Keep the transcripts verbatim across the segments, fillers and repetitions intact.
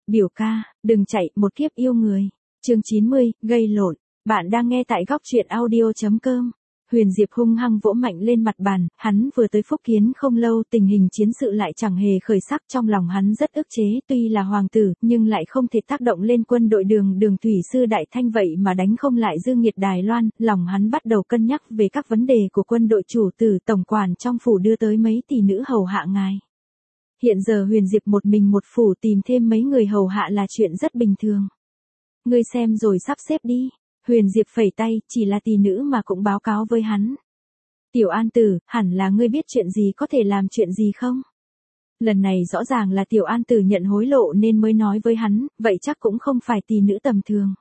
Biểu ca, đừng chạy, một kiếp yêu người. Chương chín mươi, gây lộn. Bạn đang nghe tại góc truyện audio.com. Huyền Diệp hung hăng vỗ mạnh lên mặt bàn, hắn vừa tới Phúc Kiến không lâu, tình hình chiến sự lại chẳng hề khởi sắc, trong lòng hắn rất ức chế, tuy là hoàng tử, nhưng lại không thể tác động lên quân đội đường đường thủy sư Đại Thanh vậy mà đánh không lại Dương Nghiệt Đài Loan, lòng hắn bắt đầu cân nhắc về các vấn đề của quân đội chủ tử tổng quản trong phủ đưa tới mấy tỷ nữ hầu hạ ngài. Hiện giờ Huyền Diệp một mình một phủ tìm thêm mấy người hầu hạ là chuyện rất bình thường. Ngươi xem rồi sắp xếp đi. Huyền Diệp phẩy tay, chỉ là tỷ nữ mà cũng báo cáo với hắn. Tiểu An Tử, hẳn là ngươi biết chuyện gì có thể làm chuyện gì không? Lần này rõ ràng là Tiểu An Tử nhận hối lộ nên mới nói với hắn, vậy chắc cũng không phải tỷ nữ tầm thường.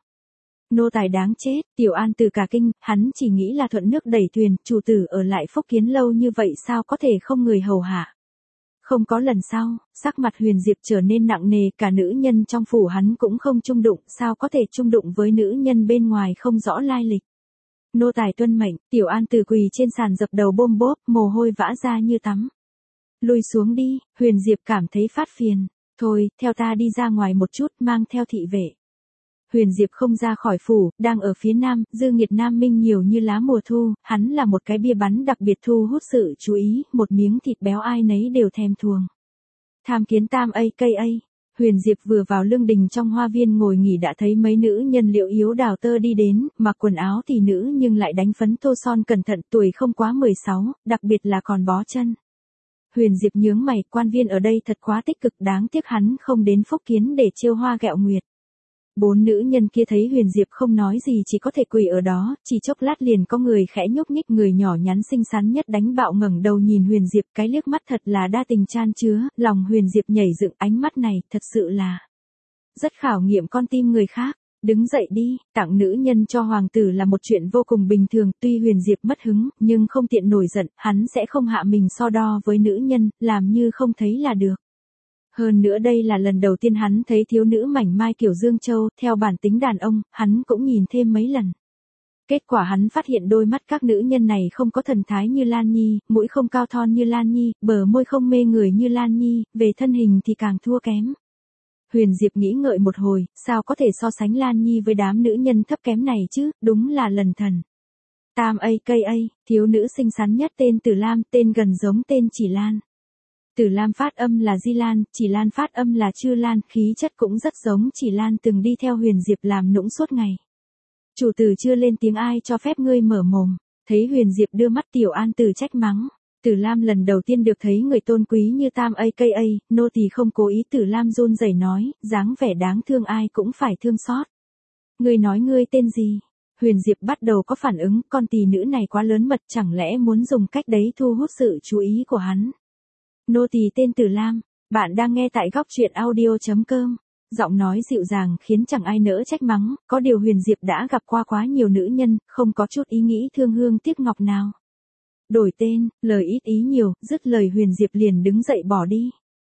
Nô tài đáng chết, Tiểu An Tử cả kinh, hắn chỉ nghĩ là thuận nước đẩy thuyền, chủ tử ở lại Phúc Kiến lâu như vậy sao có thể không người hầu hạ. Không có lần sau, sắc mặt Huyền Diệp trở nên nặng nề, cả nữ nhân trong phủ hắn cũng không chung đụng, sao có thể chung đụng với nữ nhân bên ngoài không rõ lai lịch. Nô tài tuân mệnh, Tiểu An Tử quỳ trên sàn dập đầu bôm bốp, mồ hôi vã ra như tắm. Lùi xuống đi, Huyền Diệp cảm thấy phát phiền, thôi, theo ta đi ra ngoài một chút, mang theo thị vệ. Huyền Diệp không ra khỏi phủ, đang ở phía nam, Dương Nghiệt Nam Minh nhiều như lá mùa thu, hắn là một cái bia bắn đặc biệt thu hút sự chú ý, một miếng thịt béo ai nấy đều thèm thuồng. Tham kiến tam a ca a, Huyền Diệp vừa vào lương đình trong hoa viên ngồi nghỉ đã thấy mấy nữ nhân liệu yếu đào tơ đi đến, mặc quần áo thì nữ nhưng lại đánh phấn tô son cẩn thận, tuổi không quá mười sáu, đặc biệt là còn bó chân. Huyền Diệp nhướng mày, quan viên ở đây thật quá tích cực, đáng tiếc hắn không đến Phúc Kiến để trêu hoa gẹo nguyệt. Bốn nữ nhân kia thấy Huyền Diệp không nói gì chỉ có thể quỳ ở đó, chỉ chốc lát liền có người khẽ nhúc nhích, người nhỏ nhắn xinh xắn nhất đánh bạo ngẩng đầu nhìn Huyền Diệp, cái liếc mắt thật là đa tình chan chứa, lòng Huyền Diệp nhảy dựng, ánh mắt này thật sự là rất khảo nghiệm con tim người khác. Đứng dậy đi, tặng nữ nhân cho hoàng tử là một chuyện vô cùng bình thường, tuy Huyền Diệp mất hứng, nhưng không tiện nổi giận, hắn sẽ không hạ mình so đo với nữ nhân, làm như không thấy là được. Hơn nữa đây là lần đầu tiên hắn thấy thiếu nữ mảnh mai kiểu Dương Châu, theo bản tính đàn ông, hắn cũng nhìn thêm mấy lần. Kết quả hắn phát hiện đôi mắt các nữ nhân này không có thần thái như Lan Nhi, mũi không cao thon như Lan Nhi, bờ môi không mê người như Lan Nhi, về thân hình thì càng thua kém. Huyền Diệp nghĩ ngợi một hồi, sao có thể so sánh Lan Nhi với đám nữ nhân thấp kém này chứ, đúng là lần thần. Tam a ca a, thiếu nữ xinh xắn nhất tên Tử Lam, tên gần giống tên Chỉ Lan. Tử Lam phát âm là Di Lan, Chỉ Lan phát âm là Chư Lan, khí chất cũng rất giống Chỉ Lan từng đi theo Huyền Diệp làm nũng suốt ngày. Chủ tử chưa lên tiếng ai cho phép ngươi mở mồm, thấy Huyền Diệp đưa mắt Tiểu An Tử trách mắng. Tử Lam lần đầu tiên được thấy người tôn quý như Tam a ca a, nô tỳ không cố ý. Tử Lam run rẩy nói, dáng vẻ đáng thương ai cũng phải thương xót. Ngươi nói ngươi tên gì? Huyền Diệp bắt đầu có phản ứng, con tỷ nữ này quá lớn mật, chẳng lẽ muốn dùng cách đấy thu hút sự chú ý của hắn. Nô tỳ tên Tử Lam, bạn đang nghe tại góc truyện audio.com. Giọng nói dịu dàng khiến chẳng ai nỡ trách mắng, có điều Huyền Diệp đã gặp qua quá nhiều nữ nhân, không có chút ý nghĩ thương hương tiếc ngọc nào. Đổi tên, lời ít ý nhiều, dứt lời Huyền Diệp liền đứng dậy bỏ đi.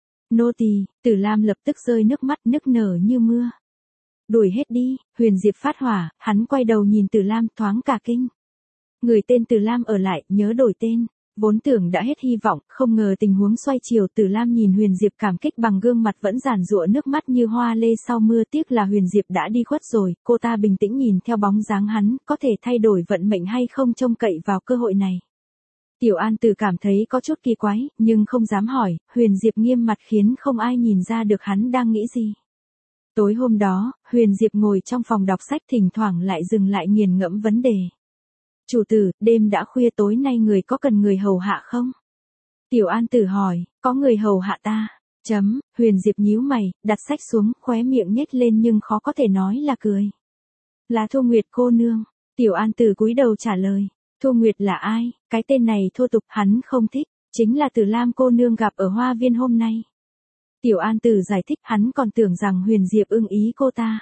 Nô tỳ, Tử Lam lập tức rơi nước mắt nức nở như mưa. Đuổi hết đi, Huyền Diệp phát hỏa, hắn quay đầu nhìn Tử Lam thoáng cả kinh. Người tên Tử Lam ở lại, nhớ đổi tên. Vốn tưởng đã hết hy vọng, không ngờ tình huống xoay chiều. Tử Lam nhìn Huyền Diệp cảm kích bằng gương mặt vẫn giàn giụa nước mắt như hoa lê sau mưa, tiếc là Huyền Diệp đã đi khuất rồi, cô ta bình tĩnh nhìn theo bóng dáng hắn, có thể thay đổi vận mệnh hay không trông cậy vào cơ hội này. Tiểu An Tử cảm thấy có chút kỳ quái, nhưng không dám hỏi, Huyền Diệp nghiêm mặt khiến không ai nhìn ra được hắn đang nghĩ gì. Tối hôm đó, Huyền Diệp ngồi trong phòng đọc sách thỉnh thoảng lại dừng lại nghiền ngẫm vấn đề. Chủ tử, đêm đã khuya tối nay người có cần người hầu hạ không? Tiểu An Tử hỏi, có người hầu hạ ta. Chấm, Huyền Diệp nhíu mày, đặt sách xuống, khóe miệng nhếch lên nhưng khó có thể nói là cười. Là Thu Nguyệt cô nương. Tiểu An Tử cúi đầu trả lời. Thu Nguyệt là ai? Cái tên này thô tục hắn không thích, chính là Tử Lam cô nương gặp ở hoa viên hôm nay. Tiểu An Tử giải thích, hắn còn tưởng rằng Huyền Diệp ưng ý cô ta.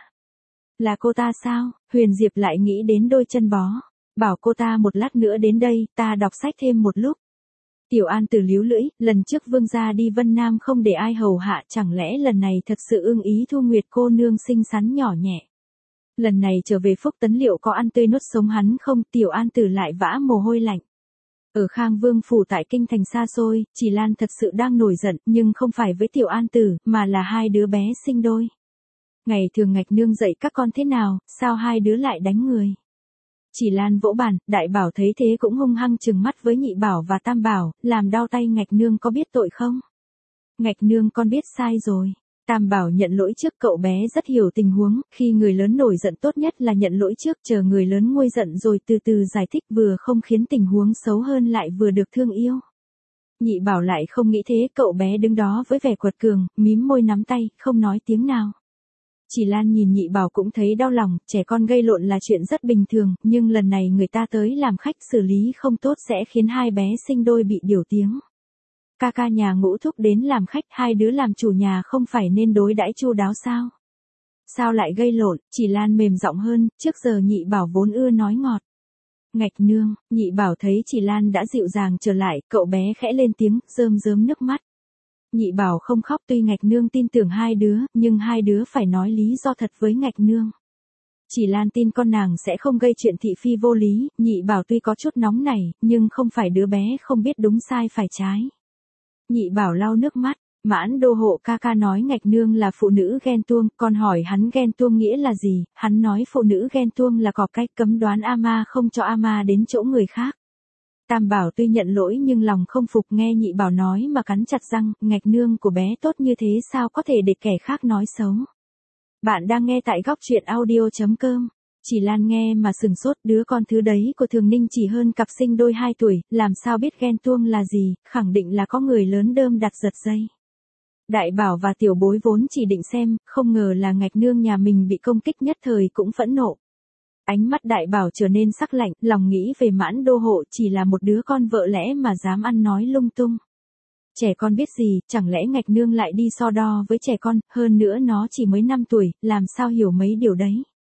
Là cô ta sao? Huyền Diệp lại nghĩ đến đôi chân bó. Bảo cô ta một lát nữa đến đây, ta đọc sách thêm một lúc. Tiểu An Tử líu lưỡi, lần trước vương gia đi Vân Nam không để ai hầu hạ, chẳng lẽ lần này thật sự ưng ý Thu Nguyệt cô nương xinh xắn nhỏ nhẹ. Lần này trở về Phúc Tấn liệu có ăn tươi nuốt sống hắn không? Tiểu An Tử lại vã mồ hôi lạnh. Ở Khang Vương phủ tại kinh thành xa xôi, Chỉ Lan thật sự đang nổi giận, nhưng không phải với Tiểu An Tử, mà là hai đứa bé sinh đôi. Ngày thường Ngạch Nương dạy các con thế nào, sao hai đứa lại đánh người? Chỉ Lan vỗ bàn, Đại Bảo thấy thế cũng hung hăng trừng mắt với Nhị Bảo và Tam Bảo, làm đau tay Ngạch Nương có biết tội không? Ngạch Nương con biết sai rồi. Tam Bảo nhận lỗi trước, cậu bé rất hiểu tình huống, khi người lớn nổi giận tốt nhất là nhận lỗi trước, chờ người lớn nguôi giận rồi từ từ giải thích, vừa không khiến tình huống xấu hơn lại vừa được thương yêu. Nhị Bảo lại không nghĩ thế, cậu bé đứng đó với vẻ quật cường, mím môi nắm tay, không nói tiếng nào. Chỉ Lan nhìn Nhị Bảo cũng thấy đau lòng, trẻ con gây lộn là chuyện rất bình thường, nhưng lần này người ta tới làm khách xử lý không tốt sẽ khiến hai bé sinh đôi bị điều tiếng. Ca ca nhà Ngũ Thúc đến làm khách, hai đứa làm chủ nhà không phải nên đối đãi chu đáo sao? Sao lại gây lộn? Chỉ Lan mềm giọng hơn, trước giờ Nhị Bảo vốn ưa nói ngọt. Ngạch Nương, Nhị Bảo thấy Chỉ Lan đã dịu dàng trở lại, cậu bé khẽ lên tiếng, rơm rớm nước mắt. Nhị Bảo không khóc, tuy Ngạch Nương tin tưởng hai đứa, nhưng hai đứa phải nói lý do thật với Ngạch Nương. Chỉ Lan tin con nàng sẽ không gây chuyện thị phi vô lý, Nhị Bảo tuy có chút nóng nảy, nhưng không phải đứa bé không biết đúng sai phải trái. Nhị Bảo lau nước mắt, Mãn Đô Hộ ca ca nói Ngạch Nương là phụ nữ ghen tuông, con hỏi hắn ghen tuông nghĩa là gì, hắn nói phụ nữ ghen tuông là có cách cấm đoán ama không cho ama đến chỗ người khác. Tam Bảo tuy nhận lỗi nhưng lòng không phục, nghe Nhị Bảo nói mà cắn chặt răng, Ngạch Nương của bé tốt như thế sao có thể để kẻ khác nói xấu. Bạn đang nghe tại góc truyện audio chấm com. Chỉ Lan nghe mà sừng sốt, đứa con thứ đấy của Thường Ninh chỉ hơn cặp sinh đôi hai tuổi, làm sao biết ghen tuông là gì, khẳng định là có người lớn đơm đặt giật dây. Đại Bảo và Tiểu Bối vốn chỉ định xem, không ngờ là Ngạch Nương nhà mình bị công kích, nhất thời cũng phẫn nộ. Ánh mắt Đại Bảo trở nên sắc lạnh, lòng nghĩ về Mãn Đô Hộ chỉ là một đứa con vợ lẽ mà dám ăn nói lung tung. Trẻ con biết gì, chẳng lẽ Ngạch Nương lại đi so đo với trẻ con, hơn nữa nó chỉ mới năm tuổi, làm sao hiểu mấy điều đấy.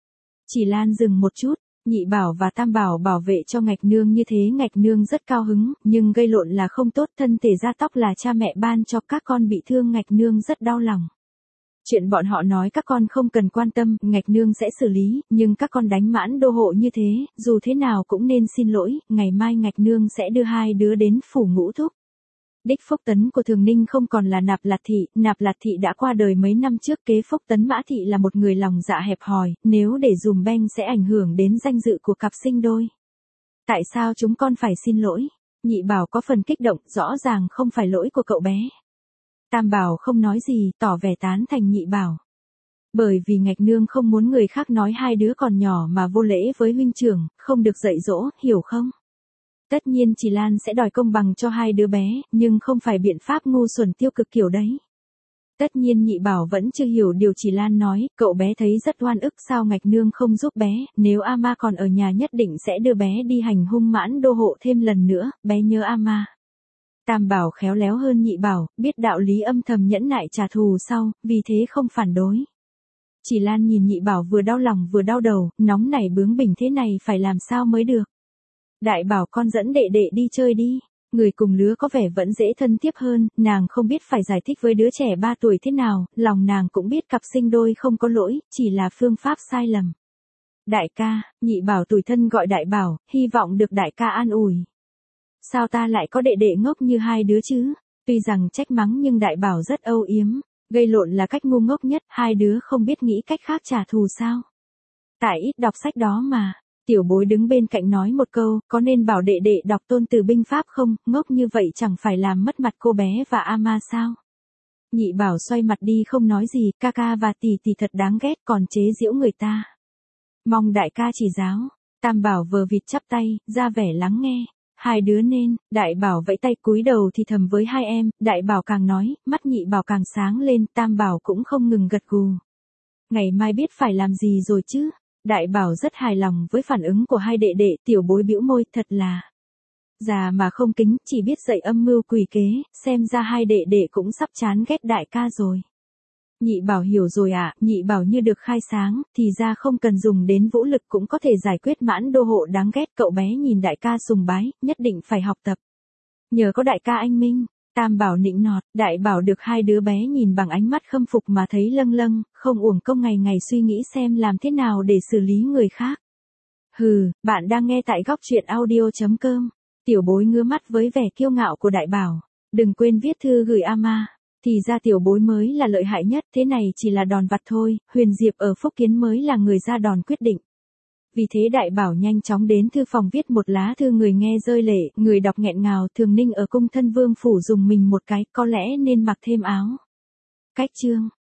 Chỉ Lan dừng một chút, Nhị Bảo và Tam Bảo bảo vệ cho Ngạch Nương như thế, Ngạch Nương rất cao hứng, nhưng gây lộn là không tốt, thân thể da tóc là cha mẹ ban cho, các con bị thương Ngạch Nương rất đau lòng. Chuyện bọn họ nói các con không cần quan tâm, Ngạch Nương sẽ xử lý, nhưng các con đánh Mãn Đô Hộ như thế, dù thế nào cũng nên xin lỗi, ngày mai Ngạch Nương sẽ đưa hai đứa đến phủ Ngũ Thúc. Đích Phúc Tấn của Thường Ninh không còn là Nạp Lạt Thị, Nạp Lạt Thị đã qua đời mấy năm trước, kế Phúc Tấn Mã Thị là một người lòng dạ hẹp hòi, nếu để dùm beng sẽ ảnh hưởng đến danh dự của cặp sinh đôi. Tại sao chúng con phải xin lỗi? Nhị Bảo có phần kích động, rõ ràng không phải lỗi của cậu bé. Tam Bảo không nói gì, tỏ vẻ tán thành Nhị Bảo. Bởi vì Ngạch Nương không muốn người khác nói hai đứa còn nhỏ mà vô lễ với huynh trưởng, không được dạy dỗ, hiểu không? Tất nhiên Chỉ Lan sẽ đòi công bằng cho hai đứa bé, nhưng không phải biện pháp ngu xuẩn tiêu cực kiểu đấy. Tất nhiên Nhị Bảo vẫn chưa hiểu điều Chỉ Lan nói, cậu bé thấy rất oan ức, sao Ngạch Nương không giúp bé, nếu ama còn ở nhà nhất định sẽ đưa bé đi hành hung Mãn Đô Hộ thêm lần nữa, bé nhớ ama. Tam Bảo khéo léo hơn Nhị Bảo, biết đạo lý âm thầm nhẫn nại trả thù sau, vì thế không phản đối. Chỉ Lan nhìn Nhị Bảo vừa đau lòng vừa đau đầu, nóng nảy bướng bỉnh thế này phải làm sao mới được. Đại Bảo con dẫn đệ đệ đi chơi đi. Người cùng lứa có vẻ vẫn dễ thân tiếp hơn, nàng không biết phải giải thích với đứa trẻ ba tuổi thế nào, lòng nàng cũng biết cặp sinh đôi không có lỗi, chỉ là phương pháp sai lầm. Đại ca, Nhị Bảo tủi thân gọi Đại Bảo, hy vọng được đại ca an ủi. Sao ta lại có đệ đệ ngốc như hai đứa chứ? Tuy rằng trách mắng nhưng Đại Bảo rất âu yếm, gây lộn là cách ngu ngốc nhất, hai đứa không biết nghĩ cách khác trả thù sao? Tại ít đọc sách đó mà. Tiểu Bối đứng bên cạnh nói một câu, có nên bảo đệ đệ đọc Tôn Từ Binh Pháp không, ngốc như vậy chẳng phải làm mất mặt cô bé và ama sao? Nhị Bảo xoay mặt đi không nói gì, ca ca và tỷ tỷ thật đáng ghét, còn chế giễu người ta. Mong đại ca chỉ giáo. Tam Bảo vờ vịt chắp tay, ra vẻ lắng nghe. Hai đứa nên, Đại Bảo vẫy tay cúi đầu thì thầm với hai em, Đại Bảo càng nói, mắt Nhị Bảo càng sáng lên, Tam Bảo cũng không ngừng gật gù. Ngày mai biết phải làm gì rồi chứ? Đại Bảo rất hài lòng với phản ứng của hai đệ đệ, Tiểu Bối bĩu môi, thật là già mà không kính, chỉ biết dạy âm mưu quỷ kế, xem ra hai đệ đệ cũng sắp chán ghét đại ca rồi. Nhị Bảo hiểu rồi ạ, à, Nhị Bảo như được khai sáng, thì ra không cần dùng đến vũ lực cũng có thể giải quyết Mãn Đô Hộ đáng ghét, cậu bé nhìn đại ca sùng bái, nhất định phải học tập. Nhờ có đại ca anh minh. Tam Bảo nịnh nọt, Đại Bảo được hai đứa bé nhìn bằng ánh mắt khâm phục mà thấy lâng lâng, không uổng công ngày ngày suy nghĩ xem làm thế nào để xử lý người khác. Hừ, bạn đang nghe tại góc truyện audio chấm com. Tiểu Bối ngứa mắt với vẻ kiêu ngạo của Đại Bảo. Đừng quên viết thư gửi ama. Thì ra tiểu bối mới là lợi hại nhất, thế này chỉ là đòn vặt thôi, Huyền Diệp ở Phúc Kiến mới là người ra đòn quyết định. Vì thế đại bảo nhanh chóng đến thư phòng viết một lá thư, người nghe rơi lệ, người đọc nghẹn ngào, Thường Ninh ở cung thân vương phủ dùng mình một cái, có lẽ nên mặc thêm áo. Cách chương.